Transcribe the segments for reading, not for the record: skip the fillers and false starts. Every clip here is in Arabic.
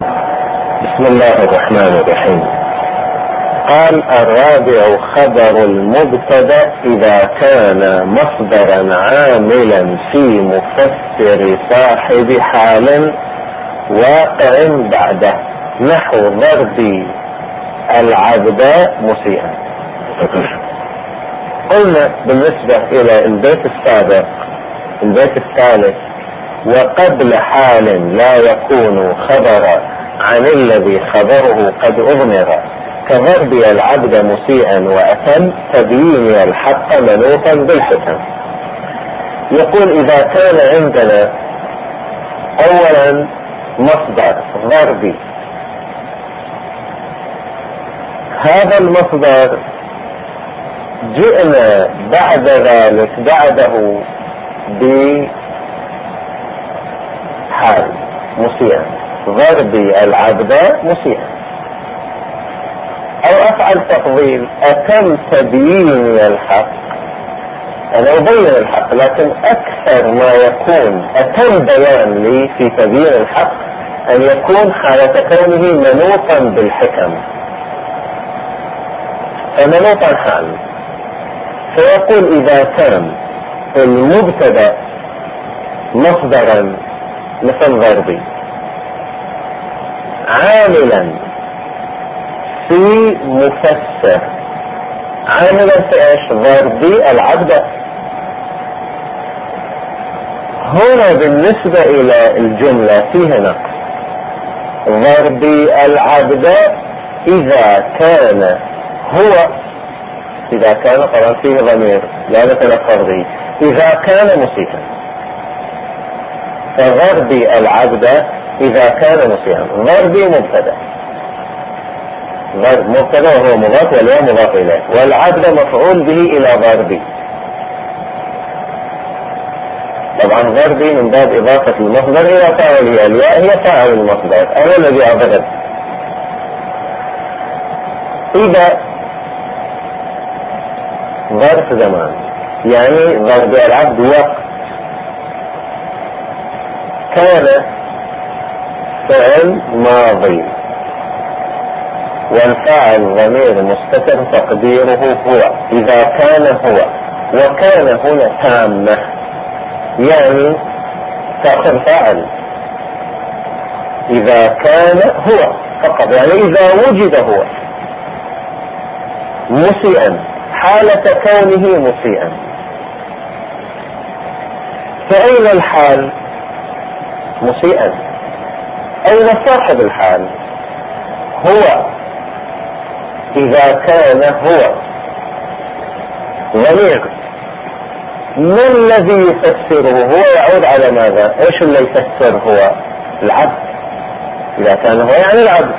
بسم الله الرحمن الرحيم. قال: الرابع خبر المبتدأ إذا كان مصدرا عاملا في مفسر صاحب حال واقع بعده، نحو ضرب العبد مسيئا. قلنا بالنسبة إلى البيت السابق، البيت الثالث: وقبل حال لا يكون خبر عن الذي خبره قد أضمر، كضرب العبد مسيئا وأتم، تبيين الحق منوطا بالحكم. يقول: إذا كان عندنا أولا مصدر ضربي، هذا المصدر جئنا بعد ذلك بعده بحال مسيئا، ضربي العبد مسيئا، او افعل تفضيل: اتم تبيين الحق، انا ابين الحق، لكن اكثر ما يكون اتم بيان لي في تبيين الحق ان يكون حالة كونه منوطا بالحكم، فمنوطا حال. فيقول: اذا كان المبتدأ مصدرا مثل ضربي عاملا في مفسر، عاملا في ايش؟ ضربي العبد. هنا بالنسبة الى الجملة فيها نقص. ضربي العبد اذا كان هو، اذا كان طبعا فيه ضمير لا نتلفظ به، اذا كان مسيئا، فضربي العبد إذا كان مسيئا. ضربي مبتدأ، ضرب مبتدأ وهو مضاف والياء مضاف إليه، والعبد مفعول به إلى ضربي. طبعا ضربي من باب إضافة المصدر إلى فاعله، الياء هي فاعل المصدر، أنا الذي أضرب. إذا ظرف زمان، يعني ضرب العبد وقت كان فعل ماضي، والفاعل ضمير مستتر تقديره هو، إذا كان هو، وكان هنا تامة، يعني تأخذ فاعل إذا كان هو فقط، يعني إذا وجد هو مسيئا حالة كونه مسيئا. فأين الحال؟ مسيئا. أين صاحب الحال؟ هو، إذا كان هو ضمير. ما الذي يفسره؟ هو يعود على ماذا؟ ايش اللي يفسر هو؟ العبد. إذا كان هو يعني العبد.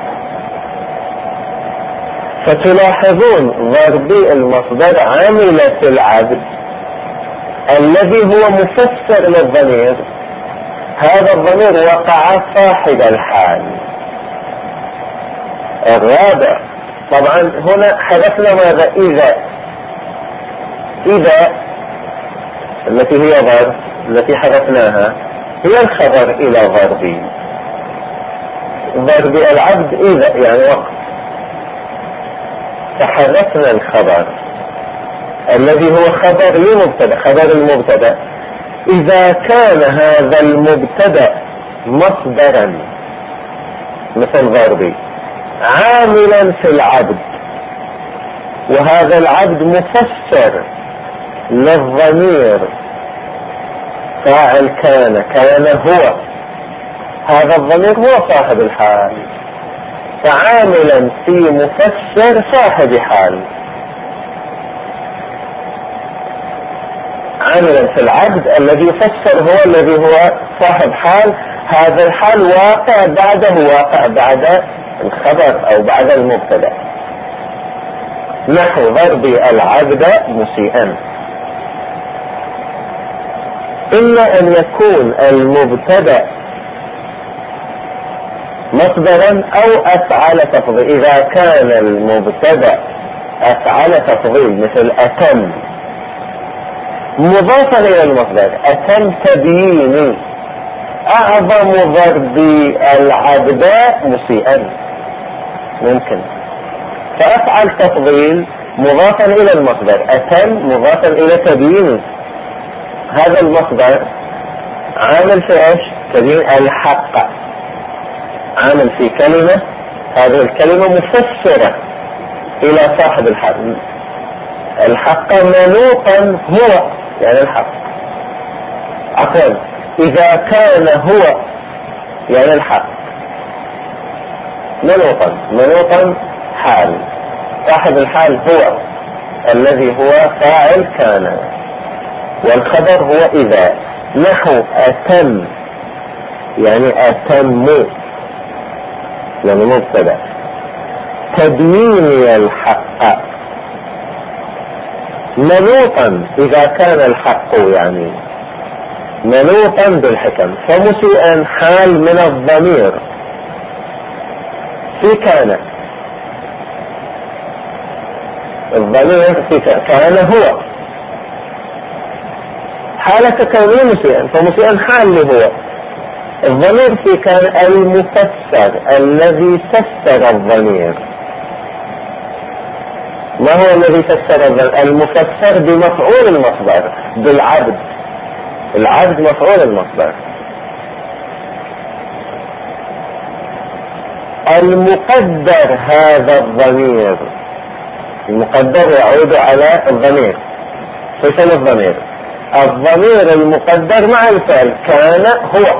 فتلاحظون ضربي المصدر عاملة العبد الذي هو مفسر للضمير، هذا الضمير وقع صاحب الحال. الرابع طبعا هنا حذفنا ماذا؟ إذا التي هي ضرب، التي حذفناها هي الخبر إلى ضربي العبد، إذا يعني وقت، فحذفنا الخبر الذي هو خبر لمبتدأ، خبر المبتدأ. إذا كان هذا المبتدأ مصدرا مثل ضربي عاملا في العبد، وهذا العبد مفسر للضمير فاعل كان هو، هذا الضمير هو صاحب الحال، فعاملا في مفسر صاحب حال، عاملا في العبد الذي يفسر هو الذي هو صاحب حال، هذا الحال واقع بعده، واقع بعد الخبر أو بعد المبتدأ، نحو ضرب العبد مسيئا. إما أن يكون المبتدأ مصدرا أو أفعل تفضيل. إذا كان المبتدأ أفعل تفضيل مثل أتم مضافا إلى المصدر، أتم تبييني، أعظم ضرب العبد مسيئا، ممكن. فأفعل تفضيل مضافا إلى المصدر، أتم مضافا إلى تبيين. هذا المصدر عامل في إيش؟ تبيين الحق، عامل في كلمة، هذه الكلمة مفسرة إلى صاحب الحق. الحق منوطا هو، يعني الحق، عفوا، إذا كان هو يعني الحق منوطا حال، صاحب الحال هو الذي هو فاعل كان، والخبر هو إذا. نحو أتم يعني أتم يعني مبتدأ، تبيين الحق منوطا إذا كان الحق يعني منوطا بالحكم. فمسيئا حال من الضمير في كان، الضمير في كان هو حالة كونه مسيئا، فمسيئا حال هو. الضمير في كان المفسر الذي فسر الضمير. ما هو الذي فسر الضمير؟ المفسر بمفعول المصدر، بالعبد. العبد مفعول المصدر. المقدر هذا الضمير، المقدر يعود على الضمير، فشل الضمير، الضمير المقدر مع الفعل كان هو.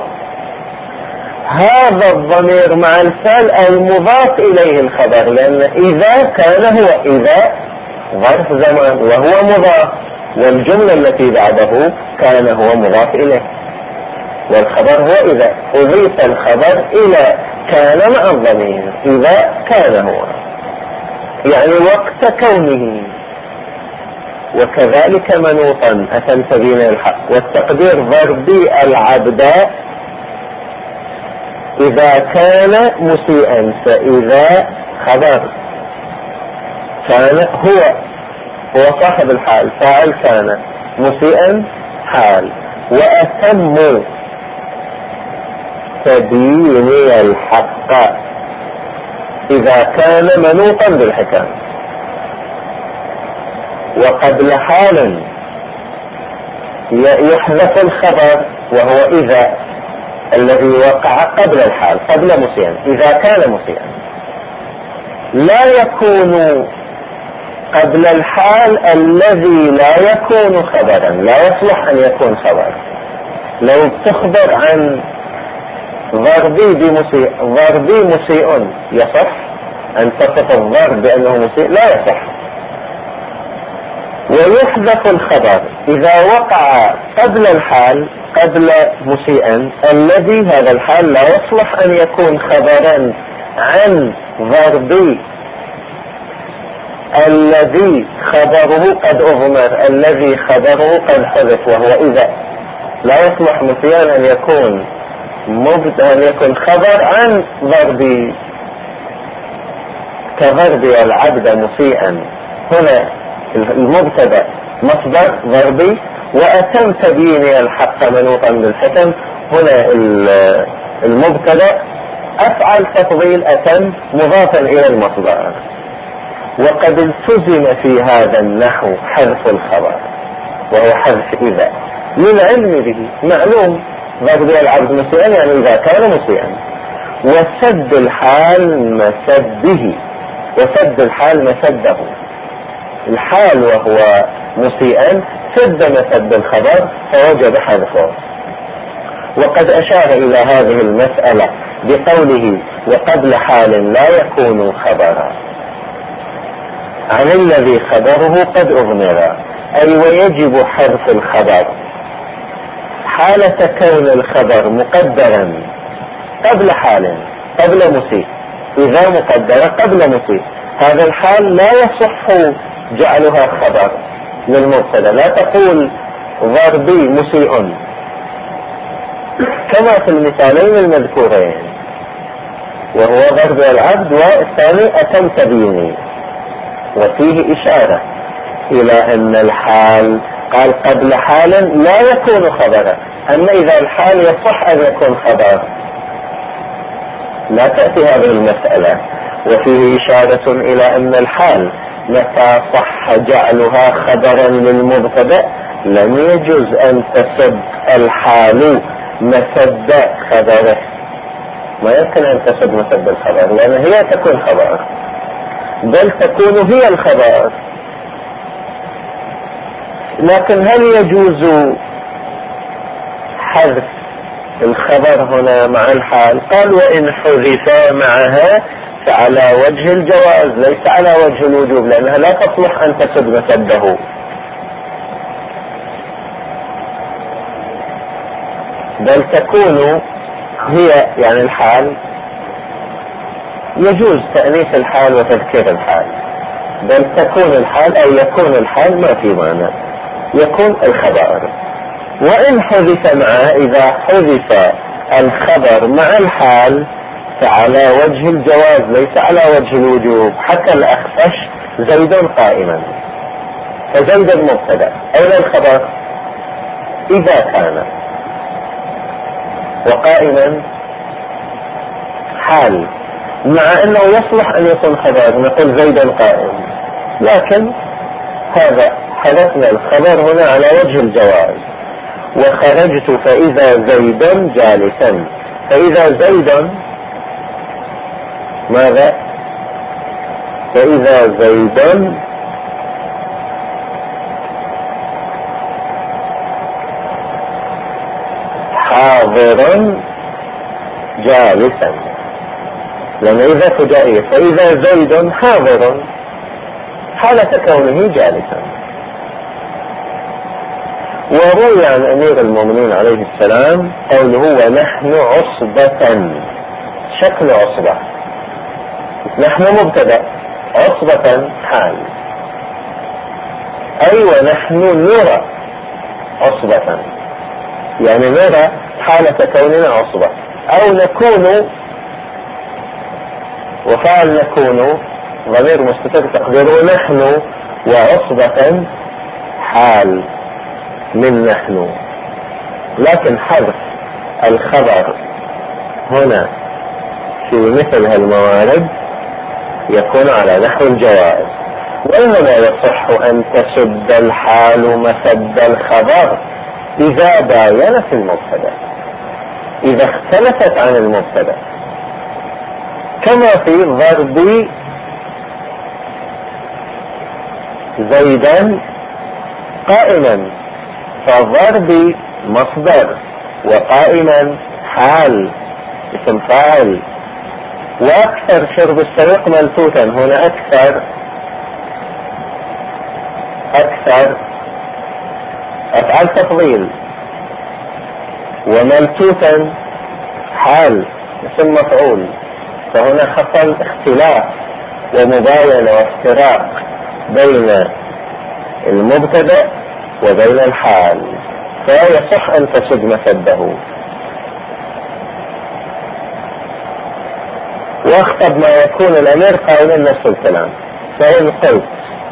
هذا الضمير مع الفعل المضاف إليه الخبر، لأن إذا كان هو، إذا ظرف زمان وهو مضاف، والجملة التي بعده كان هو مضاف إليه، والخبر هو إذا. أضيف الخبر إلى كان مع الضمير، إذا كان هو يعني وقت كونه. وكذلك منوطا أتم تبيين الحق. والتقدير ضربي العبد إذا كان مسيئا، فإذا خبر كان هو صاحب الحال، فاعل كان، مسيئا حال. وأتم تبيين الحق إذا كان منوطا بالحكم. وقبل حال يحذف الخبر وهو إذا الذي وقع قبل الحال، قبل مسيئا، إذا كان مسيئا. لا يكون قبل الحال الذي لا يكون خبرا، لا يصلح أن يكون خبر. لو تخبر عن ضربي مسيء يصح أن تصف الضرب بأنه مسيء؟ لا يصح. ويحذف الخبر إذا وقع قبل الحال، قبل مسيئا، الذي هذا الحال لا يصلح أن يكون خبرا عن ضربي الذي خبره قد أضمر، الذي خبره قد حذف، وهو إذا. لا يصلح مسيئا أن يكون خبر عن ضربي، كضربي العبد مسيئا. هنا المبتدأ مصدر ضربي، وأتم تبيين الحق منوطا بالحكم. هنا المبتدأ أفعل تفضيل أتم مضافا إلى المصدر. وقد التزم في هذا النحو حذف الخبر، وهو حذف إذا، للعلم به. معلوم ضربي العبد مسيئا يعني إذا كان مسيئا. وسد الحال مسده، وسد الحال مسده. الحال وهو مسيئا سد مسد الخبر فوجب حذفه. وقد أشار إلى هذه المسألة بقوله وقبل حال لا يكون خبرا عن الذي خبره قد أضمر، أي ويجب حذف الخبر حالة كون الخبر مقدرا قبل حال، قبل مسيء. إذا مقدرة قبل مسيء، هذا الحال لا يصح جعلها خبر للمبتدا. لا تقول ضربي مسيء كما في المثالين المذكورين، وهو ضرب العبد، والثاني أتم تبييني. وفيه إشارة إلى أن الحال قال قبل حال لا يكون خبرا، أما إذا الحال يصح أن يكون خبر لا تأتي هذه المسألة. وفيه إشارة إلى أن الحال متى صح جعلها خبرا للمبتدأ لم يجوز أن تسد الحال مسد خبره، ما يمكن أن تسد مسد الخبر لأن هي تكون خبر، بل تكون هي الخبر. لكن هل يجوز حذف الخبر هنا مع الحال؟ قال وإن حذف معها فعلى وجه الجواز ليس على وجه الوجوب، لأنها لا تصلح أن تسد مسده، بل تكون هي يعني الحال. يجوز تأنيث الحال وتذكير الحال، بل تكون الحال أو يكون الحال ما في معنى، يكون الخبر. وإن حذف معه، إذا حذف الخبر مع الحال فعلى وجه الجواز ليس على وجه الوجوب. حتى الأخفش زيد قائما، فزيد المبتدأ أين الخبر؟ إذا كان وقائما حال، مع أنه يصلح أن يكون خبر، نقول زيد قائم، لكن هذا حذفنا الخبر هنا على وجه الجواز. وخرجت فإذا زيد جالسا، فإذا زيد ماذا؟ فإذا زيد حاضر جالسا، لأن إذا فجائية، فإذا زيد حاضر حالة كونه جالسا. وروي عن أمير المؤمنين عليه السلام قوله ونحن عصبة، شكل عصبة، نحن مبتدأ، عصبة حال، أي ونحن نرى عصبة، يعني نرى حالة كوننا عصبة، أو نكون، وفعل نكون ضمير مستتر تقديره نحن، وعصبة حال من نحن. لكن حذف الخبر هنا في مثل هالموارد يكون على نحو الجواز. وإنما يصح أن تسد الحال مسد الخبر إذا باينت المبتدأ، إذا اختلفت عن المبتدأ، كما في ضرب زيدا قائما، فضرب مصدر وقائما حال اسم فاعل. وأكثر شرب السويق ملتوتا، هنا أكثر أفعال تفضيل، وملتوتا حال اسم مفعول، فهنا حصل اختلاف ومباينة وافتراق بين المبتدأ وبين الحال، فيصح أن تسد مسده. واخطب ما يكون الأمير قائلا نفس الكلام. فإن قلت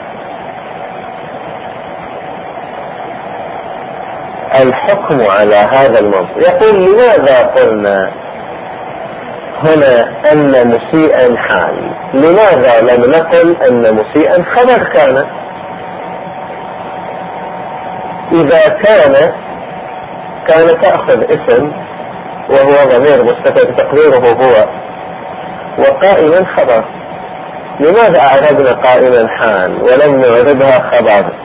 الحكم على هذا الموضوع، يقول لماذا قلنا هنا أن مسيئا حال؟ لماذا لم نقل أن مسيئا خبر كان؟ إذا كان تأخذ اسم وهو ضمير مستتر تقديره هو، وقائما خبر. لماذا أعربنا قائما حال ولم نعربها خبر؟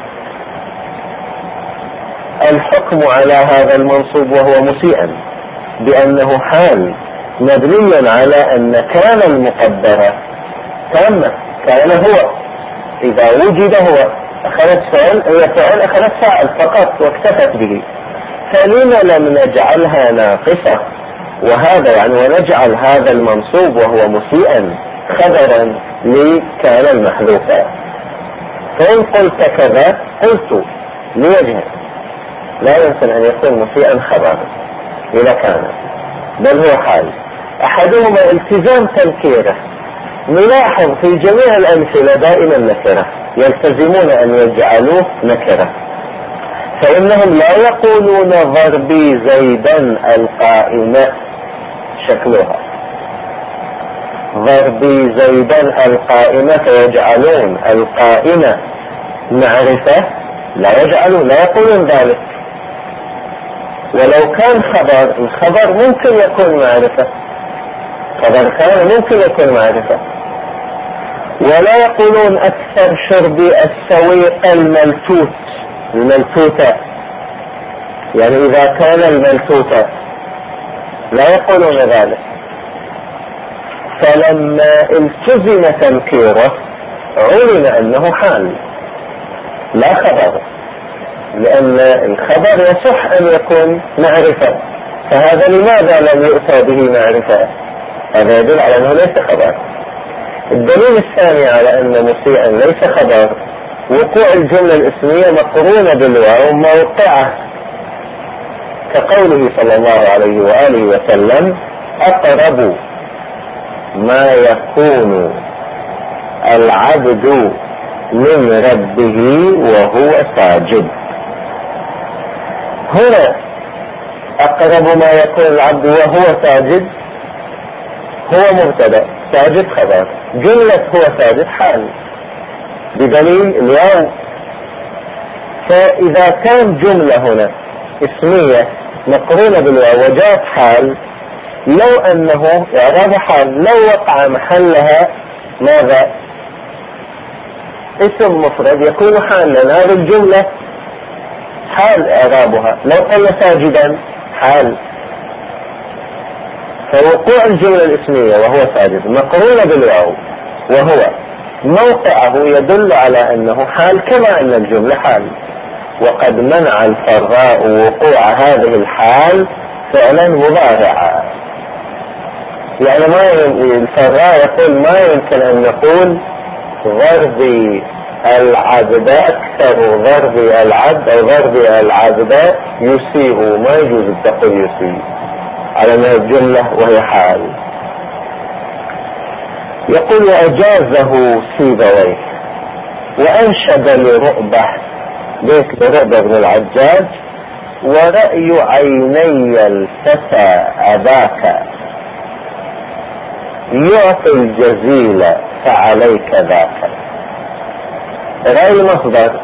الحكم على هذا المنصوب وهو مسيئا بأنه حال مبنيا على أن كان المقدرة تامة، كان هو، إذا وجد هو أخذت فعل، هي فعل أخذت فاعل فقط واكتفت به، فلما لم نجعلها ناقصة؟ وهذا يعني ونجعل هذا المنصوب وهو مسيئا خبرا لكان المحذوفة. فإن قلت كذا قلت لوجه لا يمكن أن يكون مسيئا خبرا إذا كان، بل هو حال. أحدهما التزام تنكيره، نلاحظ في جميع الأمثلة دائما نكرة، يلتزمون أن يجعلوه نكرة. فإنهم لا يقولون ضربي زيدا القائمة شكلها، ضربي زيدا القائمة، فيجعلون القائمة معرفة، لا يجعلون، لا يقولون ذلك. ولو كان خبر، الخبر ممكن يكون معرفة، خبر كان ممكن يكون معرفة. ولا يقولون أكثر شربي السويق الملتوتة، يعني إذا كان الملتوتة لا يقولون ذلك. فلما التزم تنكيره علم أنه حال لا خبر، لأن الخبر يصح أن يكون معرفة، فهذا لماذا لم يؤتى به معرفة؟ هذا يدل على أنه ليس خبر. الدليل الثاني على أن مسيئا ليس خبر وقوع الجملة الاسمية مقرونة بالواو موقعه، كقوله صلى الله عليه وآله وسلم: أقرب ما يكون العبد من ربه وهو ساجد. هنا أقرب ما يكون العبد وهو ساجد هو مبتدأ، ساجد خبر، جملة هو ساجد حال بدليل الواو. فإذا كان جملة هنا اسمية مقرونة بالواو وجاءت حال، لو أنه إعراب حال لو وقع محلها ماذا؟ اسم مفرد يكون حال، لأن هذه الجملة حال إعرابها. لو قلنا ساجدا حال، فوقوع الجملة الاسمية وهو ساجد مقرونة بالواو وهو موقعه يدل على أنه حال، كما أن الجملة حال. وقد منع الفراء وقوع هذه الحال فعلا مضارعا، يعني الفراء يقول ما يمكن أن نقول ضربي العبد أكثر ضربي العبد أو ضربي العبد يسيء، ما يجوز تقول يسيء على أنها الجملة وهي حال. يقول: وأجازه سيبويه وأنشد لرؤبة، بيت لرؤبة بن العجاج: ورأي عيني الفتى أباك يعطي الجزيل فعليك ذاك. رأي مصدر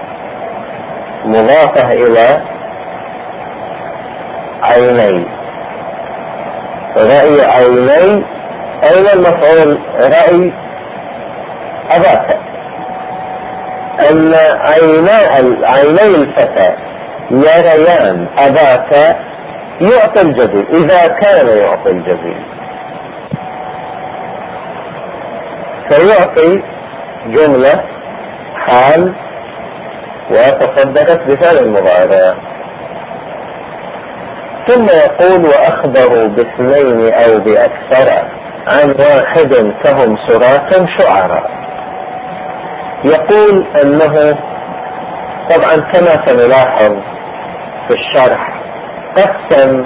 مضافة إلى عيني، رأي عيني، أين المفعول؟ رأي أباك، أن عيني الفتى يريان أباك يعطي الجزيل، إذا كان يعطي الجزيل، فيعطي جملة حال وتصدقت بفعل المضارع. ثم يقول: وأخبروا باثنين أو بأكثر عن واحد كهم سراة شعراء. يقول أنه طبعا كما سنلاحظ في الشرح قسم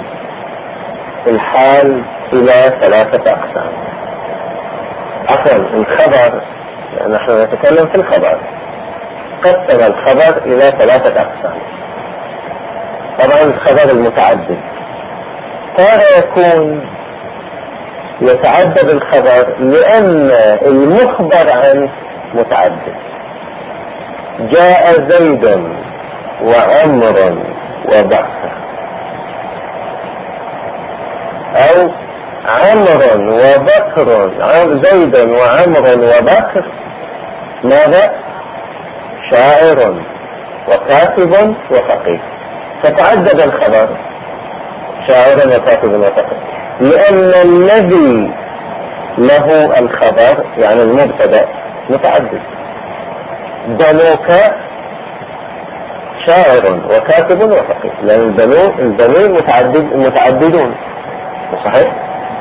الحال إلى 3 أقسام. عفوا الخبر، نحن نتكلم في الخبر، قسم الخبر إلى 3 أقسام. طبعا الخبر المتعدد تارة يكون يتعدد الخبر لأن المخبر عنه متعدد. جاء زيد وعمر وبكر، أو عمر وبكر، زيد وعمر وبكر ماذا؟ شاعر وكاتب وفقيه. فتعدد الخبر شاعر وكاتب وفقيه، لأن الذي له الخبر يعني المبتدأ متعدد. بنوك شاعر وكاتب وفقيه، لأن البنين متعددون، صحيح؟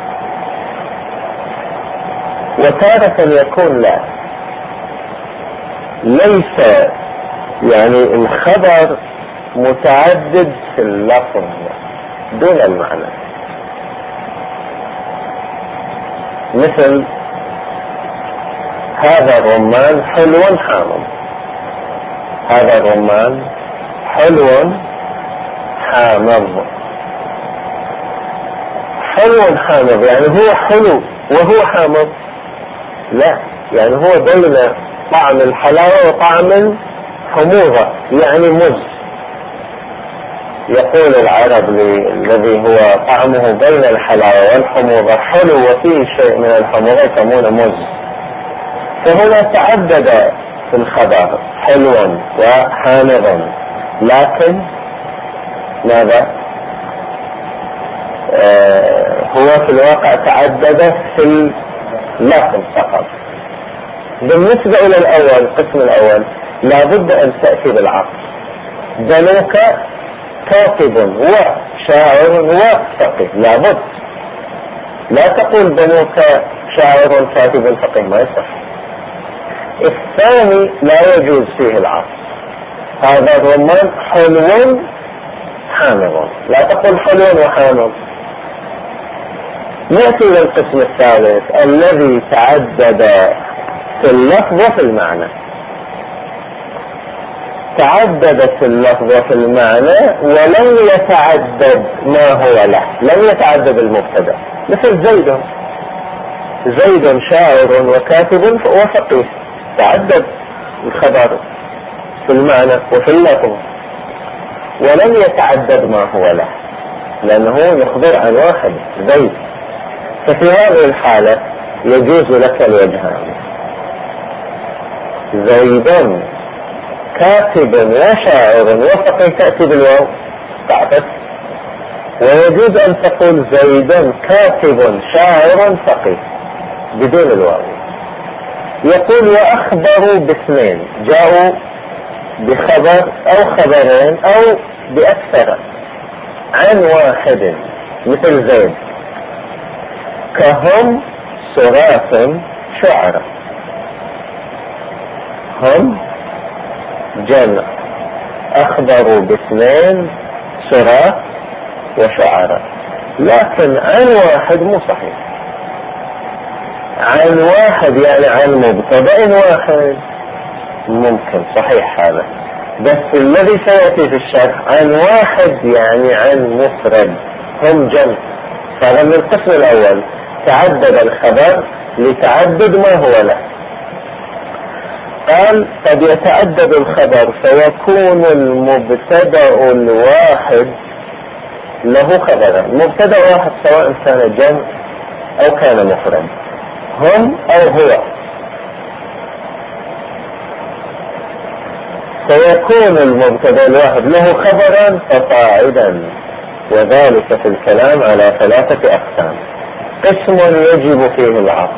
وتارة يكون لا، ليس يعني الخبر متعدد في اللفظ دون المعنى. مثل هذا الرمان حلو حامض، هذا الرمان حلو حامض. حلو حامض يعني هو حلو وهو حامض؟ لا، يعني هو بين طعم الحلاوة وطعم الحموضة، يعني مز. يقول العرب الذي هو طعمه بين الحلاوة والحموضة حلو وفيه شيء من الحموضة يسمونه مز. فهنا تعدد في الخبر حلو وحامض، لكن ماذا؟ هو في الواقع تعدد في اللفظ فقط. بالنسبة إلى الأول، القسم الأول لابد أن تأتي بالعطف. بنوك كاتب وشاعر وفقيه، لابد. لا تقول بنوك شاعر كاتب فقيه، ما يصح. الثاني لا يجوز فيه العطف. هذا الرمان حلو حامض، لا تقول حلو وحامض. نأتي للقسم الثالث الذي تعدد في اللفظ وفي المعنى. تعدد في اللفظ وفي المعنى ولم يتعدد ما هو له، لم يتعدد المبتدأ. مثل زيد شاعر وكاتب وفقيه، تعدد الخبر في المعنى وفي اللفظ، ولم يتعدد ما هو له، لأنه يخبر عن واحد زيد. ففي هذه الحالة يجوز لك الوجهان، زيد كاتب وشاعر وفقيه تأتي بالواو تعطف، ويجوز أن تقول زيد كاتب شاعر فقيه بدون الواو. يقول وأخبروا باثنين، جاءوا بخبر أو خبرين أو بأكثر عن واحد، مثل زيد كهم صراف شعراء. هم جمع، أخبروا باثنين صراف وشعراء، لكن عن واحد مو صحيح. عن واحد يعني عن مبتدأ واحد ممكن صحيح هذا، بس الذي سيأتي في الشرح عن واحد يعني عن مفرد، هم جمع. هذا من القسم الأول، تعدد الخبر لتعدد ما هو له. قال قد يتعدد الخبر فيكون المبتدأ الواحد له خبرا. مبتدأ واحد سواء كان جمع أو كان مفرد، هم أو هو، فيكون المبتدأ الواحد له خبرا فصاعدا، وذلك في الكلام على ثلاثة أقسام. قسم يجب فيه العطف،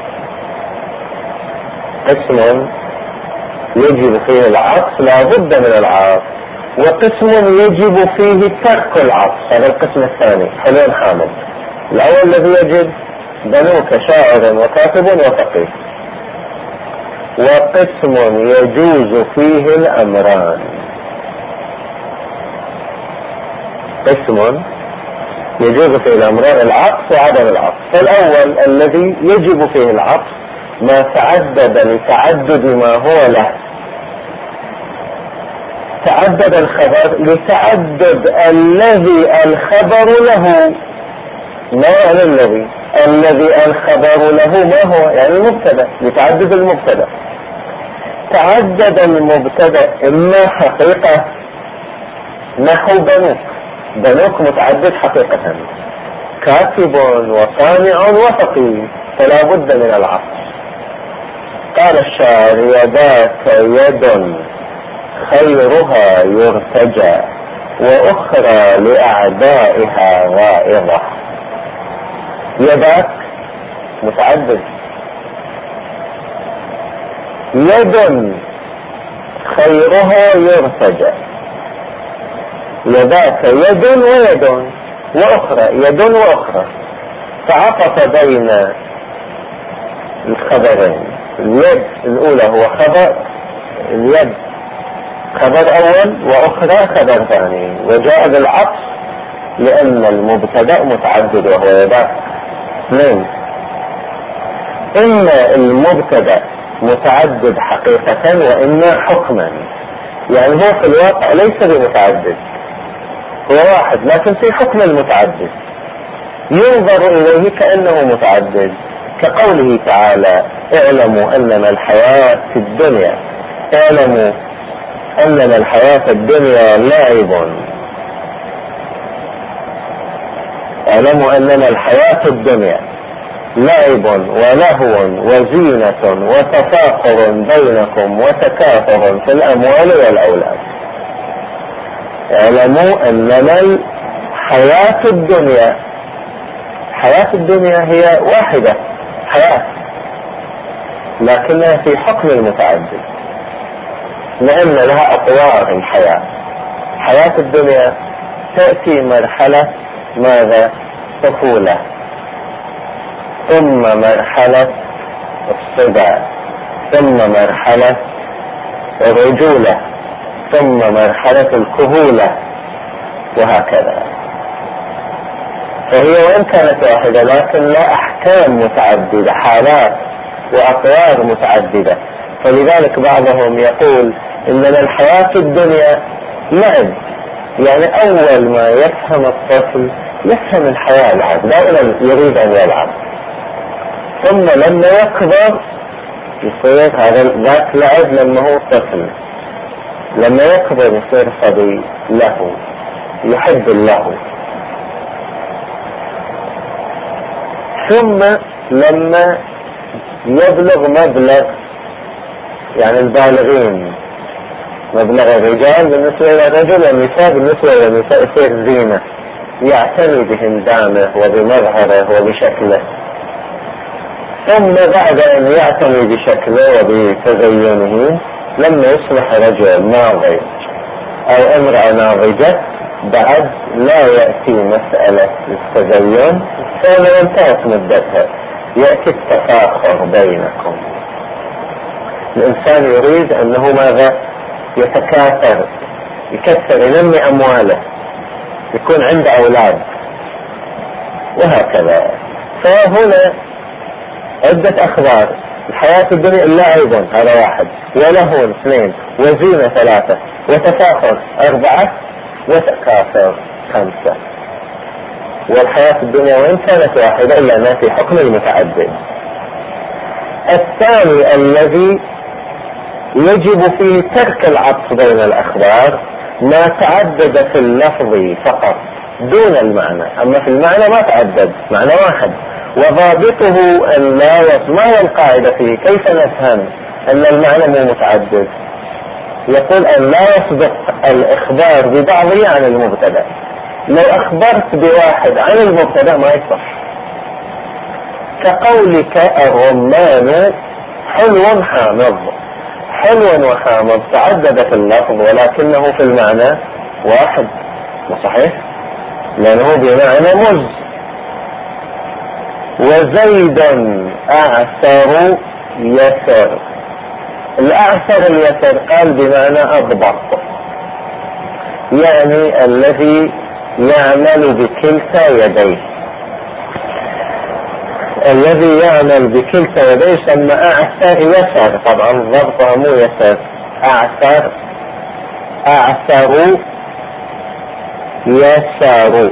قسم يجب فيه العطف لا بد من العطف، وقسم يجب فيه ترك العطف، هذا القسم الثاني حلو حامض. الأول الذي يجب بنوك شاعر وكاتب وفقيه، وقسم يجوز فيه الأمران. قسم يجوز فيه الأمران العطف وعدم العطف. فالأول الذي يجب فيه العطف ما تعدد لتعدد ما هو له. تعدد الخبر لتعدد الذي الخبر له. ما يعني الذي الخبر له ما هو؟ يعني المبتدأ، لتعدد المبتدأ. تعدد المبتدأ إما حقيقة، نحو بنوك متعدد حقيقة، كاتب وصانع وفقيه، فلا بد من العطف. قال الشاعر يداك يد خيرها يرتجى وأخرى لأعدائها غائضة. يداك متعدد، يد خيرها يرتجى، يداك يد ويد وأخرى، يد وأخرى، فعطف بين الخبرين. اليد الأولى هو خبر، اليد خبر أول وأخرى خبر ثاني، وجاء بالعطف لأن المبتدأ متعدد وهو يداك اثنين. إما المبتدأ متعدد حقيقة وإما حكما. يعني هو في الواقع ليس بمتعدد، هو واحد لكن في حكم المتعدد، ينظر إليه كأنه متعدد، كقوله تعالى: اعلموا أنما الحياة في الدنيا، اعلموا أنما الحياة الدنيا لعب، اعلموا أنما الحياة الدنيا لعب ولهو وزينة وتفاخر بينكم وتكاثر في الأموال والأولاد. اعلموا أنما الحياة الدنيا، حياة الدنيا هي واحدة حياة، لكنها في حكم المتعدد، لأن لها أطوار الحياة. حياة الدنيا تأتي مرحلة ماذا؟ طفولة، ثم مرحلة الصبا، ثم مرحلة الرجولة، ثم مرحلة الكهولة، وهكذا. فهي وإن كانت واحدة لكن لا أحكام متعددة، حالات وأطوار متعددة. فلذلك بعضهم يقول إننا الحياة الدنيا لعب، يعني أول ما يفهم الطفل يفهم الحياة لعب، دائما يريد أن يلعب، ثم لما يكبر يصير هذا ذاك لعب لما هو طفل، لما يكبر يصير صبي له، يحب اللهو. ثم لما يبلغ مبلغ، يعني البالغين، مبلغ الرجال بالنسبة إلى الرجل والنساء بالنسبة إلى النساء يصير زينة، يعتني بهندامه وبمظهره وبشكله. ثم بعد أن يعتني بشكله وبتزينه، لما يصبح رجل ناضج أو امرأة ناضجة، بعد لا يأتي مسألة التزين، فما انتهت مدتها، يأتي التفاخر بينكم. الإنسان يريد أنه ماذا؟ يتكاثر، يكثر، ينمي أمواله، يكون عنده أولاد، وهكذا. فهنا عدة أخبار: الحياة الدنيا اللعب هذا واحد، ولهو اثنين، وزينة ثلاثة، وتفاخر أربعة، وتكاثر خمسة. والحياة الدنيا وإن كانت واحدة إلا أنها في حكم المتعدد. الثاني الذي يجب فيه ترك العطف بين الأخبار ما تعدد في اللفظ فقط دون المعنى، أما في المعنى ما تعدد، معنى واحد. وضابطه أن لا ما هي القاعدة فيه؟ كيف نفهم أن المعنى مو متعدد؟ يقول أن لا يسبق الإخبار ببعضه عن المبتدأ. لو أخبرت بواحد عن المبتدأ ما يصح، كقولك الرمان حلو حامض، حلو وحامض تعددت اللفظ ولكنه في المعنى واحد، مو صحيح؟ لأنه بمعنى مز. وزيد أعثر يسر، الأعثر اليسر قال بمعنى أضبط، يعني الذي يعمل بكلتا يديه، الذي يعمل بكلتا يديه يسمى أعثر يسر. طبعا ضبطها مو يسر، أعثر، أعثر يسر.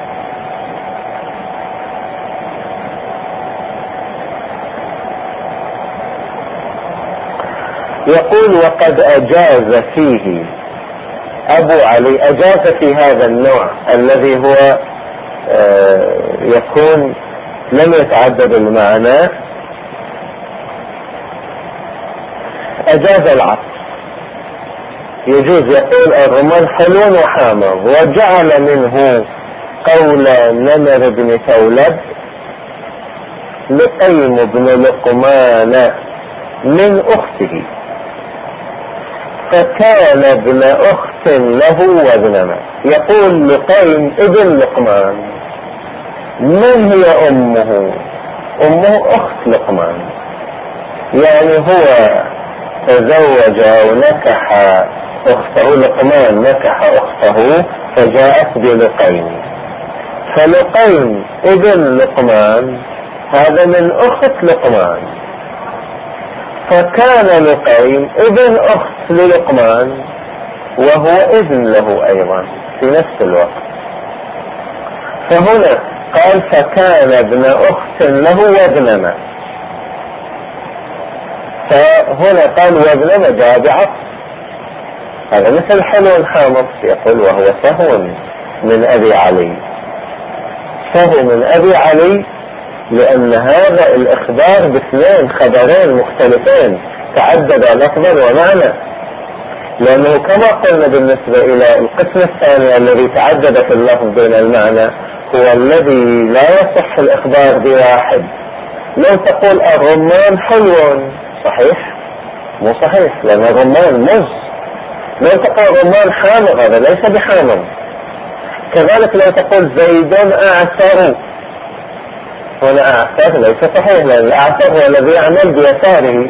يقول: وقد أجاز فيه أبو علي، أجاز في هذا النوع الذي هو يكون لم يتعدد المعنى، أجاز العطف، يجوز يقول الرمان حلو وحامض، وجعل منه قول نمر بن ثولب: لقيم بن لقمان من أخته، فكان ابن أخت له وابنما. يقول لقيم ابن لقمان، من هي أمه؟ أمه أخت لقمان، يعني هو تزوج أو نكح أخته، لقمان نكح أخته فجاءت بلقيم، فلقيم ابن لقمان هذا من أخت لقمان، فكان لقيم ابن أخت للقمان، وهو ابن له أيضا في نفس الوقت. فهنا قال فكان ابن أخت له وابنما، فهنا قال وابنما جاء بعطف، هذا مثل حلو حامض يقول وهو سهو من أبي علي، سهو من أبي علي، لأن هذا الإخبار باثنين خبرين مختلفين تعدد لفظا ومعنى، لأنه كما قلنا بالنسبة إلى القسم الثاني الذي تعدد في اللفظ بين المعنى هو الذي لا يصح الإخبار بواحد. لو تقول الرمان حلو صحيح؟ مو صحيح، لأن الرمان مز. لو تقول الرمان حامض هذا ليس بحامض. كذلك لو تقول زيد أعثر، هنا أعثر ليس صحيح، لأن الأعثر هو الذي يعمل بيساره،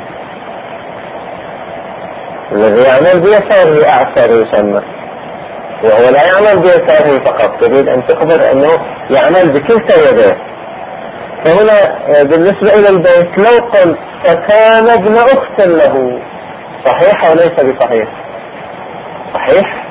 الذي يعمل بيساره أعثر يسمى، وهو لا يعمل بيساره فقط، تريد أن تخبر أنه يعمل بكلتا يديه. فهنا بالنسبة إلى البيت لو قلت فكان ابن أخت له، صحيح أو ليس بصحيح؟ صحيح.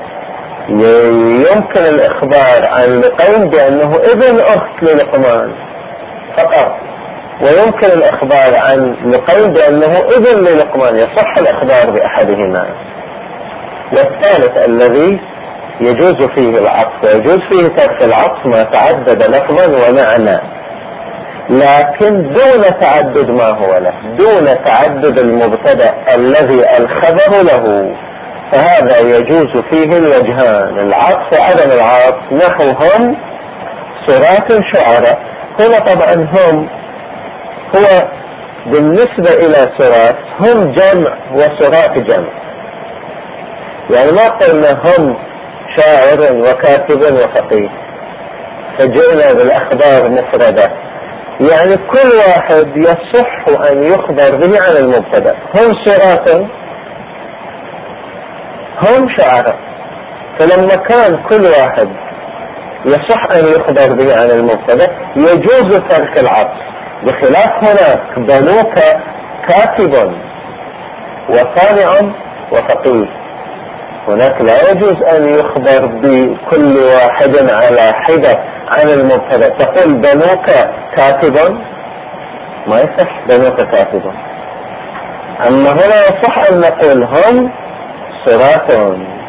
يمكن الإخبار عن لقين بأنه ابن أخت للقمان فقط، ويمكن الإخبار عن لقين بأنه ابن للقمان، يصح الإخبار بأحدهما. والثالث الذي يجوز فيه العطف ويجوز فيه ترك العطف ما تعدد لفظا ومعنى، لكن دون تعدد ما هو له، دون تعدد المبتدأ الذي الخبر له، فهذا يجوز فيه الوجهان، العطف وعدم العطف. نحو هم صراط شعراء، هنا طبعا هم هو بالنسبة إلى صراط هم جمع وصراط جمع، يعني ما قلنا هم شاعر وكاتب وفقيه فجئنا بالأخبار مفردة، يعني كل واحد يصح أن يخبر به عن المبتدأ. هم صراط هم شعراء، فلما كان كل واحد يصح أن يخبر به عن المبتدأ يجوز ترك العطف، بخلاف هناك بنوك كاتب وصانع وفقيه، هناك لا يجوز أن يخبر بكل واحد على حدة عن المبتدأ. تقول بنوك كاتب ما يصح بنوك كاتب، أما هنا يصح أن نقول هم صراط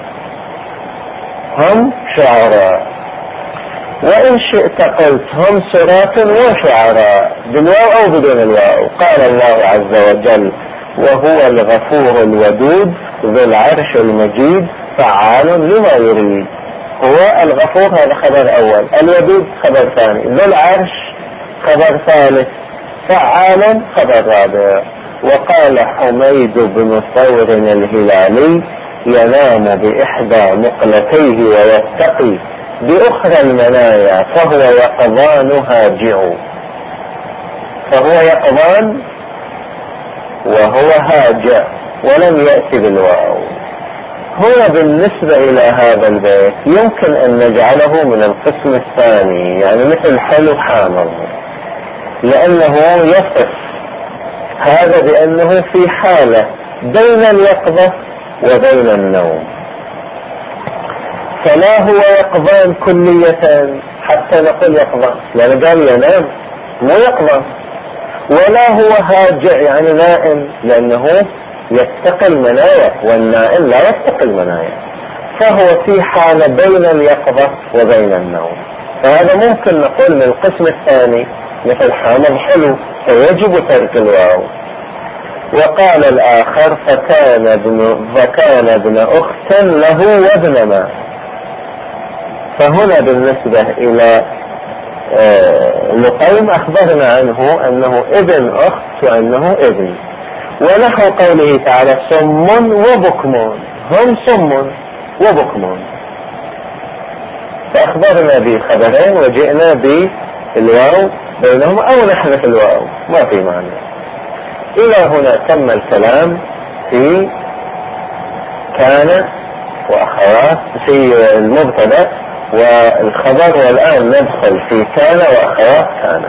هم شعراء، وإن شئت قلت هم صراط وشعراء بالواو أو بدون الواو. قال الله عز وجل وهو الغفور الودود ذو العرش المجيد فعال لما يريد. هو الغفور هذا خبر أول، الودود خبر ثاني، ذو العرش خبر ثالث، فعال خبر رابع. وقال حميد بن ثور الهلالي ينام بإحدى مقلتيه ويتقي بأخرى المنايا فهو يقظان هاجع، فهو يقظان وهو هاجع ولم يأتي بالواو. هنا بالنسبة إلى هذا البيت يمكن أن نجعله من القسم الثاني، يعني مثل حلو حامض، لأنه يصف هذا بأنه في حالة بين اليقظة وبين النوم، فلا هو يقظان كلية حتى نقول يقظان، لأن قال ينام مو يقظان، ولا هو هاجع يعني نائم، لأنه يتقي المنايا والنائم لا يتقي المنايا، فهو في حالة بين اليقظة وبين النوم. فهذا ممكن نقول للقسم الثاني مثل حامض حلو فيجب ترك الواو. وقال الآخر فكان ابن أخت له وابنما، فهنا بالنسبة إلى لقيم أخبرنا عنه أنه ابن أخت وأنه ابن، ونحو قوله تعالى صم وبكم، هم صم وبكم، فأخبرنا بخبرين وجئنا بالواو بينهم أو نحذف الواو ما في معنى. إلى هنا تم الكلام في كان وأخوات في المبتدأ والخبر، والآن ندخل في كان وأخوات كان.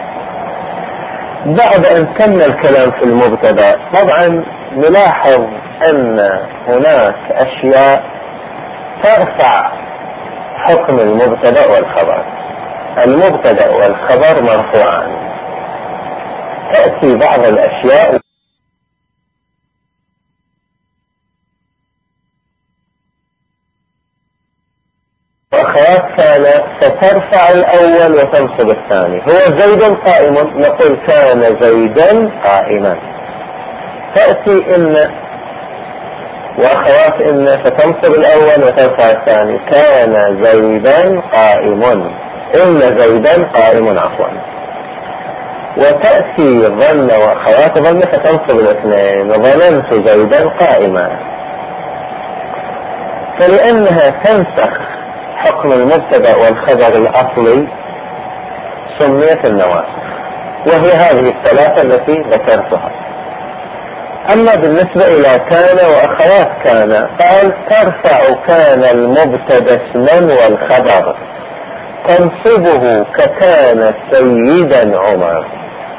بعد أن تم الكلام في المبتدأ طبعا نلاحظ أن هناك أشياء ترفع حكم المبتدأ والخبر. المبتدأ والخبر مرفوعان. تأتي بعض الأشياء وأخوات كان سترفع الأول وتنصب الثاني. هو زيد قائم، نقول كان زيدا قائما. تأتي إن وأخوات إن فتنصب الأول وترفع الثاني. كان زيدا قائم، إن زيدا قائم عفوا. وتأتي ظن وأخوات ظن فتنصب الاثنين. ظننت زيدا قائما. فلأنها تنسخ حكم المبتدأ والخبر الأصلي سميت النواسخ، وهي هذه الثلاثة التي ذكرتها. أما بالنسبة إلى كان وأخوات كان، قال ترفع كان المبتدأ اسما والخبر، تنصبه ككان سيدا عمر.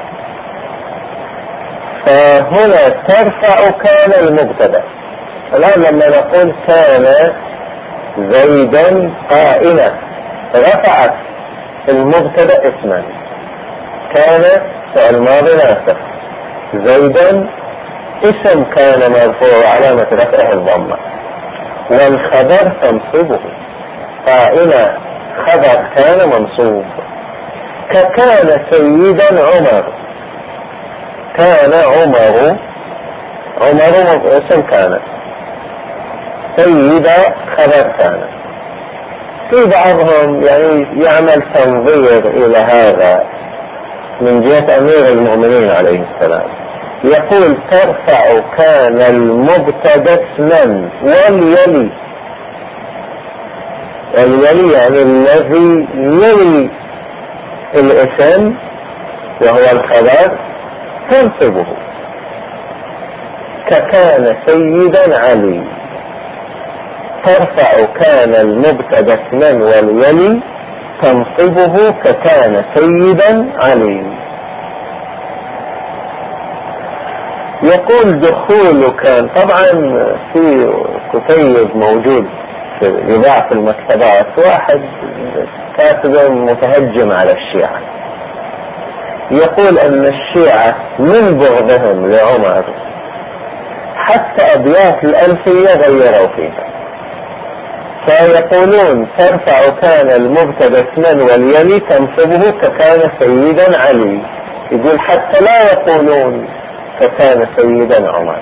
فهنا ترفع كان المبتدأ. الآن لما نقول كان زيدا قائما، رفعت المبتدأ اسما. كان فعل ماضي ناسخ، زيدا اسم كان مرفوع علامة رفعه الضمة، والخبر تنصبه. قائما خبر كان منصوب. ككان سيدا عمر، كان عمر اسم كان، سيدا خبر كان. في بعضهم يعني يعمل تنظير إلى هذا من جهة أمير المؤمنين عليه السلام، يقول ترفع كان المبتدأ اسما واليلي. اليلي يعني الذي يلي الاسم وهو الخبر تنصبه. ككان سيدا علي، ترفع كان المبتدأ اسما واليلي تنصبه ككان سيدا علي. يقول دخول كان، طبعا في كتيب موجود يباع في المكتبات، واحد كاتب متهجم على الشيعة، يقول ان الشيعة من بغضهم لعمر حتى ابيات الالفية غيروا فيها، فيقولون ترفع كان المبتدأ اسما واليلي تنصبه ككان سيدا علي. يقول حتى لا يقولون ككان سيدا عمر.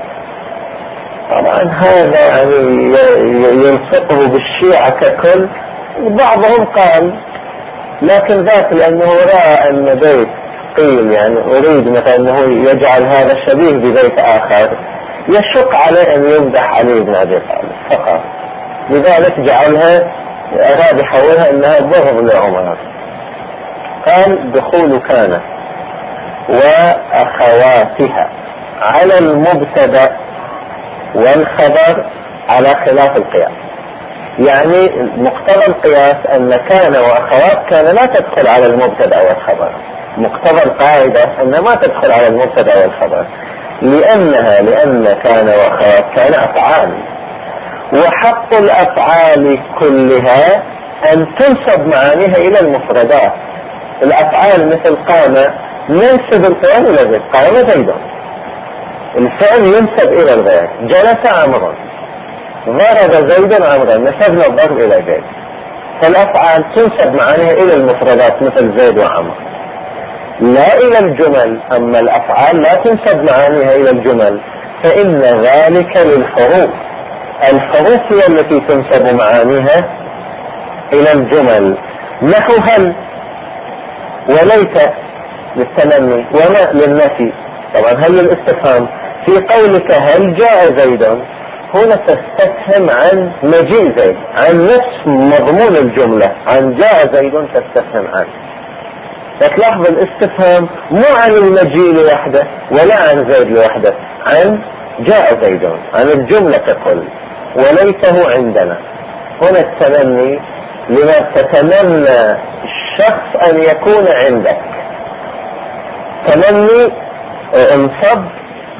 طبعا هذا يعني يلصقه بالشيعة ككل. بعضهم قال لكن ذاك لأنه رأى أن بيت قيل يعني أريد مثلا أنه يجعل هذا شبيه ببيت آخر، يشق عليه أن يمدح علي بن أبي طالب فقط، لذلك جعلها أراد يحولها أنها بغض لعمر. قال دخول كان وأخواتها على المبتدأ والخبر على خلاف القياس. يعني مقتضى القياس أن كان وأخوات كان لا تدخل على المبتدأ والخبر، مقتضى القاعدة أن ما تدخل على المبتدأ والخبر، لأن كان وأخوات كان أفعال، وحق الأفعال كلها أن تنسب معانيها إلى المفردات. الأفعال مثل قام ننسب الفعل إلى زيد، قام زيد، الفعل ينسب إلى الغير. جلس عمرو، ضرب زيدا عمرا، نسبنا الضرب إلى زيد. فالأفعال تنسب معانيها إلى المفردات مثل زيد وعمر، لا إلى الجمل. أما الأفعال لا تنسب معانيها إلى الجمل، فإن ذلك للحروف. الحروف هي التي تنسب معانيها إلى الجمل، نحو هل وليت للتمني وما للنفي. طبعا هل للاستفهام. في قولك هل جاء زيد هنا تستفهم عن مجيء زيد، عن نفس مضمون الجملة، عن جاء زيد تستفهم عنه. فتلاحظ الاستفهام مو عن المجيء لوحده ولا عن زيد لوحده، عن جاء زيد، عن الجملة ككل. وليته عندنا هنا التمني، لما تتمنى الشخص أن يكون عندك. تمني انصب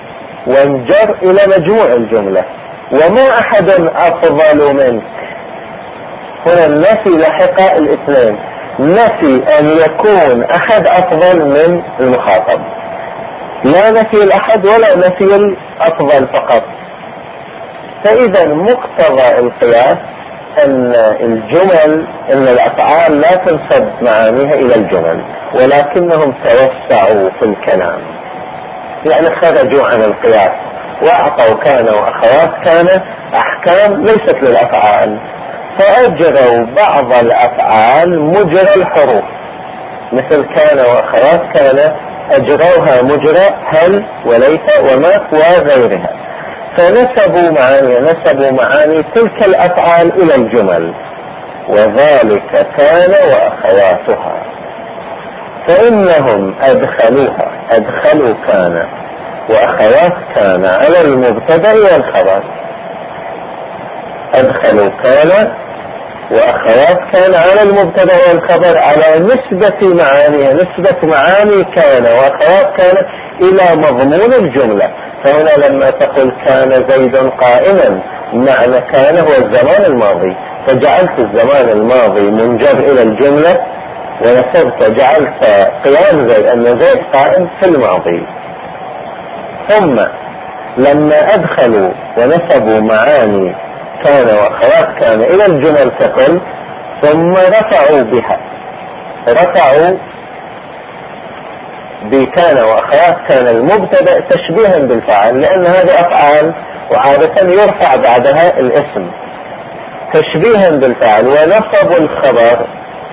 وانجر إلى مجموع الجملة. وما أحد أفضل منك، هنا النفي لحق الاثنين، نفي أن يكون أحد أفضل من المخاطب، لا نفي الأحد ولا نفي الأفضل فقط. فإذا مقتضى القياس أن الجمل، أن الأفعال لا تنسب معانيها إلى الجمل، ولكنهم توسعوا في الكلام، يعني خرجوا عن القياس وأعطوا كان وأخوات كان أحكام ليست للأفعال، فأجروا بعض الأفعال مجرى الحروف، مثل كان وأخوات كان أجروها مجرى هل وليس وما وغيرها، فنسبوا معاني تلك الأفعال إلى الجمل، وذلك كان وأخواتها. فإنهم أدخلوا كان وأخوات كان على المبتدأ والخبر، أدخلوا كان وأخوات كان على المبتدأ والخبر على نسبة معاني كان وأخوات كان إلى مضمون الجملة. فهنا لما تقول كان زيد قائما، معنى كان هو الزمان الماضي، فجعلت الزمان الماضي منجر إلى الجملة، ونسبت جعلت قيام زيد أن زيد قائم في الماضي. ثم لما أدخلوا ونسبوا معاني كان وأخوات كان إلى الجمل ككل، ثم رفعوا بكان وأخوات كان المبتدأ تشبيها بالفعل، لأن هذه أفعال وعادة يرفع بعدها الاسم تشبيها بالفعل، ونصبوا الخبر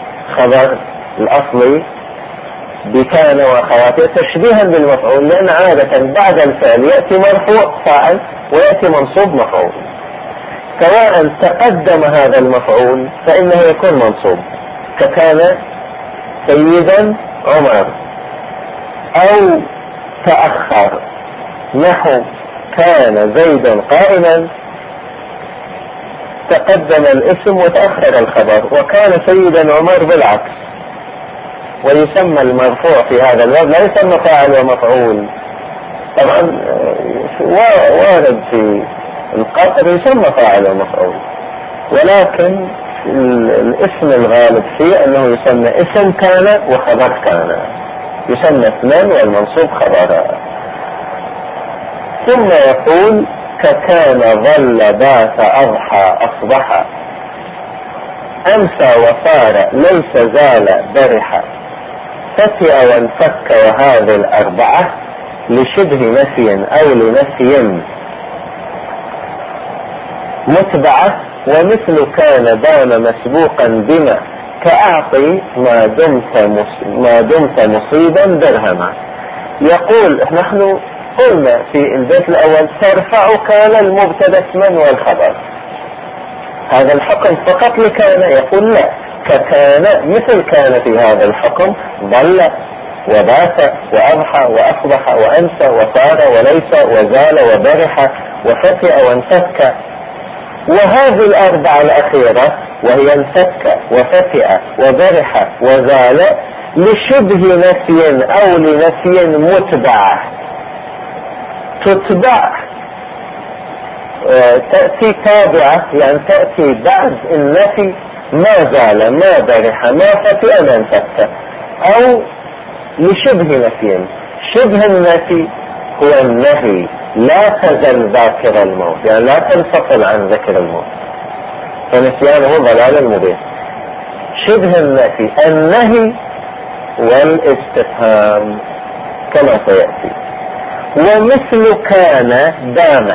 الأصلي بكان وأخواته تشبيها بالمفعول، لأن عادة بعد الفعل يأتي مرفوع فاعل ويأتي منصوب مفعول، سواء تقدم هذا المفعول فإنه يكون منصوب ككان سيدا عمر، أو تأخر نحو كان زيد قائما، تقدم الاسم وتأخر الخبر، وكان سيدا عمر بالعكس. ويسمى المرفوع في هذا الباب لا يسمى فاعل ومفعول، طبعا وارد في القطر يسمى فاعل ومفعول، ولكن الاسم الغالب فيه أنه يسمى اسم كان وخبر كان، يسمى اثنان والمنصوب خبرا. ثم يقول ككان ظل بات أضحى أصبح، أمسى وصار ليس زال برح، فتئ وانفك، وهذه الأربعة لشبه نفي أو لنفي متبعة، ومثل كان دام مسبوقا بما كأعطي ما دمت مصيبا درهما. يقول نحن قلنا في البيت الأول ترفع كان المبتدأ اسما والخبر، هذا الحكم فقط لكان. يقول لا، ككان مثل كان في هذا الحكم ظل وبات وأضحى وأصبح وأمسى وصار وليس وزال وبرح وفتئ وانفك. وهذه الأربعة الأخيرة وهي انفك وفتئ وبرح وزال لشبه نفي أو لنفي متبع، تتبع تأتي تابعة، يعني تأتي بعد النفي ما زال ما برح ما فتئ ما انفك، أو لشبه نفي. شبه النفي هو النهي لا تزل ذاكر الموت، يعني لا تنفصل عن ذكر الموت، فنسيانه ضلال مبين. شبه النهي والاستفهام كما سيأتي. ومثل كان دام،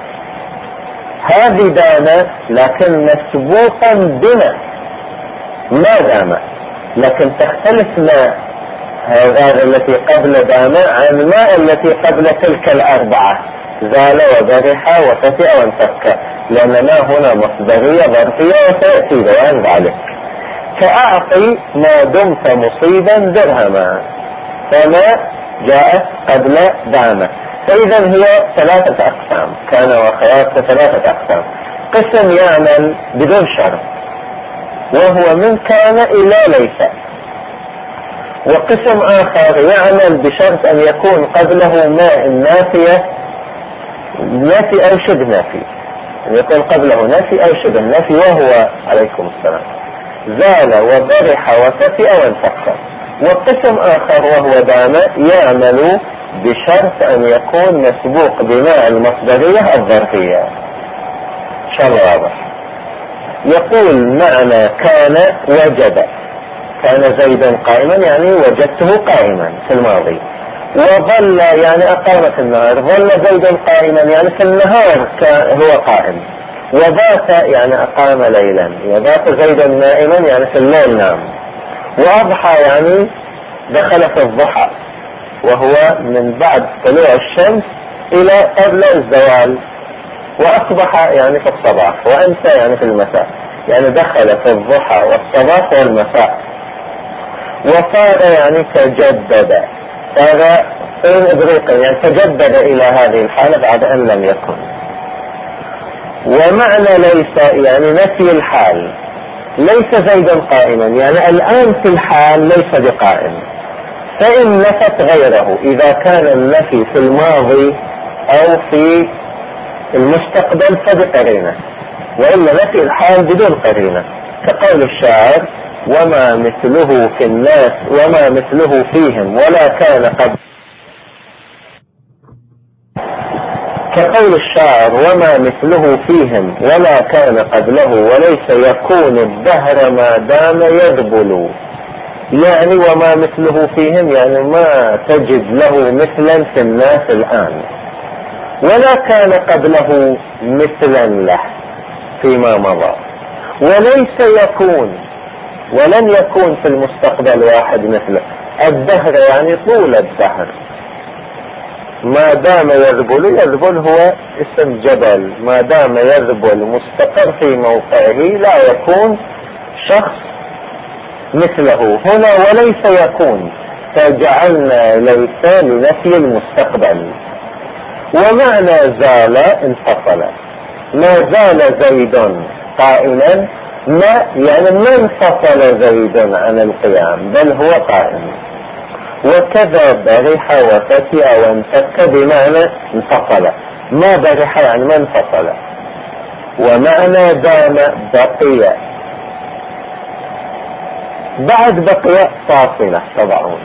هذه دام لكن مسبوقا بما ما دام، لكن تختلف ما هذا التي قبل دام عن ما التي قبل تلك الأربعة زال وبرح وفتئ وانفك، لأن ما هنا مصدرية ظرفية وسيأتي بيان ذلك. كأعطي ما دمت مصيبا درهما، فما جاءت قبل دام. فإذا هي ثلاثة أقسام، كان وأخواتها ثلاثة أقسام. قسم يعمل بدون شرط وهو من كان إلى ليس، وقسم آخر يعمل بشرط أن يكون قبله ما النافية نفي أو شبه نفي، يكون قبله نفي أو شبه نفي، وهو عليكم السلام زال وبرح وسفئ وانفك. وقسم آخر وهو دام يعمل بشرط أن يكون مسبوق بماء المصدرية الظرفية. إن شاء الله واضح. يقول معنى كان وجد، كان زيدا قائما يعني وجدته قائما في الماضي، وظل يعني أقام في النهار، ظل زيدا قائما يعني في النهار هو قائم، وبات يعني أقام ليلا، وبات زيدا نائما يعني في الليل نام، وأضحى يعني دخل في الضحى وهو من بعد طلوع الشمس إلى قبل الزوال، وأصبح يعني في الصباح، وأمسى يعني في المساء، يعني دخل في الضحى والصباح والمساء. وصار يعني تجدد، صار إبريقا يعني تجدد إلى هذه الحالة بعد أن لم يكن. ومعنى ليس يعني نفي الحال، ليس زيدا قائما يعني الآن في الحال ليس بقائم، فإن نفت غيره إذا كان النفي في الماضي أو في المستقبل فبقرينة، وإلا نفي الحال بدون قرينة، كقول الشاعر وما مثله في الناس وما مثله فيهم ولا كان قبل، كقول الشاعر وما مثله فيهم ولا كان قبله وليس يكون الدهر ما دام يذبل، يعني وما مثله فيهم يعني ما تجد له مثلا في الناس الآن، ولا كان قبله مثلا له فيما مضى، وليس يكون ولن يكون في المستقبل واحد مثله. الدهر يعني طول الدهر، ما دام يذبل، يذبل هو اسم جبل، ما دام يذبل مستقر في موقعه لا يكون شخص مثله هنا، وليس يكون فجعلنا ليس لنفي المستقبل. ومعنى زال انفصل، ما زال زيد قائما، ما يعني ما انفصل زيد عن القيام بل هو قائم. وكذا برح وفتئ وانفك بمعنى انفصل، ما برح يعني ما انفصل. ومعنى دام بقي، بعد بقي فاصلة تضعون.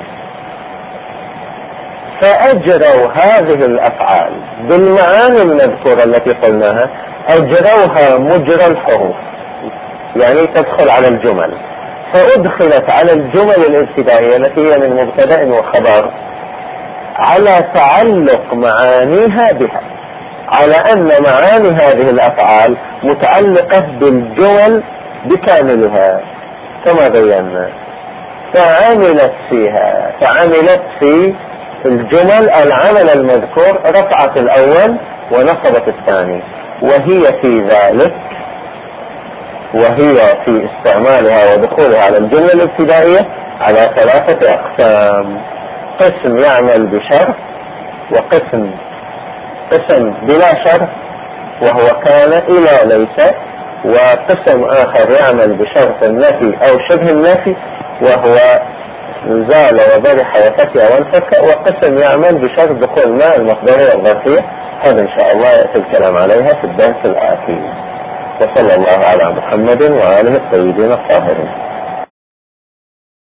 فأجروا هذه الأفعال بالمعاني المذكورة التي قلناها، أجروها مجرى الحروف يعني تدخل على الجمل، فأدخلت على الجمل الابتدائية التي هي من مبتدأ وخبر على تعلق معانيها بها، على أن معاني هذه الأفعال متعلقة بالجمل بكاملها كما بينا. فعملت فيها، فعملت في الجمل العمل المذكور، رفعت الأول ونصبت الثاني، وهي في ذلك، وهي في استعمالها ودخولها على الجملة الابتدائية على 3 أقسام: قسم يعمل بشرط، وقسم بلا شرط وهو كان إلى ليس، وقسم آخر يعمل بشرط النفي أو شبه النفي وهو زال وبرح وفتئ وانفك، وقسم يعمل بشرط دخول ماء المصدرية الظرفية. هذا إن شاء الله يأتي الكلام عليها في الدرس الآتي. وصلى الله على محمد وآله الطيبين الطاهرين.